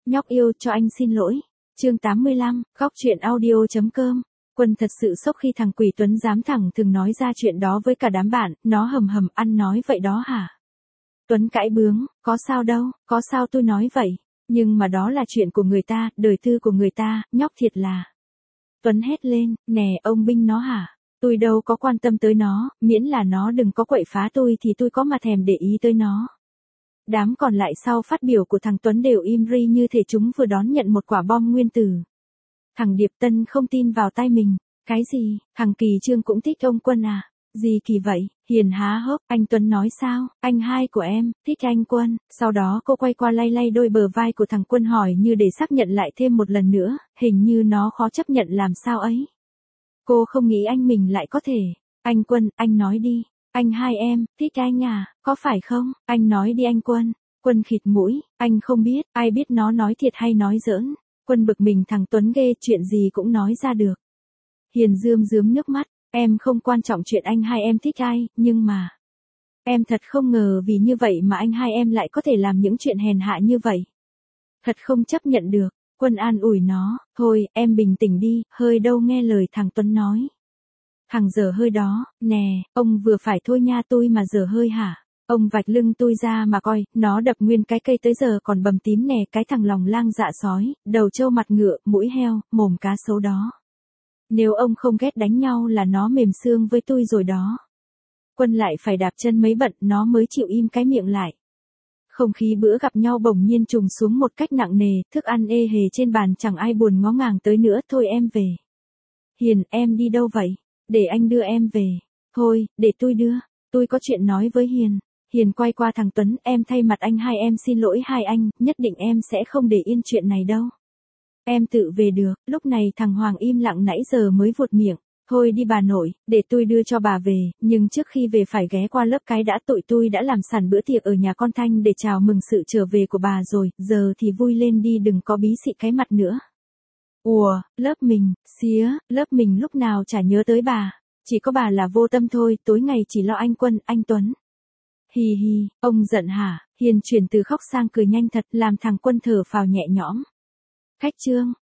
nhóc yêu cho anh xin lỗi. Chương 85, góc truyện audio.com. Quân thật sự sốc khi thằng Quỷ Tuấn dám thẳng thừng nói ra chuyện đó với cả đám bạn, nó hầm hầm ăn nói vậy đó hả? Tuấn cãi bướng, có sao đâu, có sao tôi nói vậy, nhưng mà đó là chuyện của người ta, đời tư của người ta, nhóc thiệt là. Tuấn hét lên, nè ông binh nó hả? Tôi đâu có quan tâm tới nó, miễn là nó đừng có quậy phá tôi thì tôi có mà thèm để ý tới nó. Đám còn lại sau phát biểu của thằng Tuấn đều im ri như thể chúng vừa đón nhận một quả bom nguyên tử. Thằng Điệp Tân không tin vào tai mình, cái gì, thằng Kỳ Trương cũng thích ông Quân à? Gì kỳ vậy? Hiền há hốc, anh Tuấn nói sao, anh hai của em, thích anh Quân. Sau đó cô quay qua lay lay đôi bờ vai của thằng Quân hỏi như để xác nhận lại thêm một lần nữa, hình như nó khó chấp nhận làm sao ấy. Cô không nghĩ anh mình lại có thể. Anh Quân, anh nói đi. Anh hai em, thích anh à, có phải không? Anh nói đi anh Quân. Quân khịt mũi, anh không biết, ai biết nó nói thiệt hay nói giỡn. Quân bực mình thằng Tuấn ghê, chuyện gì cũng nói ra được. Hiền rơm rớm nước mắt, em không quan trọng chuyện anh hai em thích ai, nhưng mà em thật không ngờ vì như vậy mà anh hai em lại có thể làm những chuyện hèn hạ như vậy. Thật không chấp nhận được. Quân an ủi nó, thôi, em bình tĩnh đi, hơi đâu nghe lời thằng Tuấn nói. Thằng dở hơi đó, nè, ông vừa phải thôi nha tôi mà dở hơi hả? Ông vạch lưng tôi ra mà coi, nó đập nguyên cái cây tới giờ còn bầm tím nè, cái thằng lòng lang dạ sói, đầu trâu mặt ngựa, mũi heo, mồm cá sấu đó. Nếu ông không ghét đánh nhau là nó mềm xương với tôi rồi đó. Quân lại phải đạp chân mấy bận nó mới chịu im cái miệng lại. Không khí bữa gặp nhau bỗng nhiên trùng xuống một cách nặng nề, thức ăn ê hề trên bàn chẳng ai buồn ngó ngàng tới nữa, thôi em về. Hiền, em đi đâu vậy? Để anh đưa em về. Thôi, để tôi đưa, tôi có chuyện nói với Hiền. Hiền quay qua thằng Tuấn, em thay mặt anh hai em xin lỗi hai anh, nhất định em sẽ không để yên chuyện này đâu. Em tự về được, lúc này thằng Hoàng im lặng nãy giờ mới vuột miệng. Thôi đi bà nội, để tôi đưa cho bà về, nhưng trước khi về phải ghé qua lớp cái đã, tụi tôi đã làm sẵn bữa tiệc ở nhà con Thanh để chào mừng sự trở về của bà rồi, giờ thì vui lên đi đừng có bí xị cái mặt nữa. Ủa, lớp mình, xía, lớp mình lúc nào chả nhớ tới bà, chỉ có bà là vô tâm thôi, tối ngày chỉ lo anh Quân, anh Tuấn. Hì hì, ông giận hả? Hiền chuyển từ khóc sang cười nhanh thật, làm thằng Quân thở phào nhẹ nhõm. Khách Trương,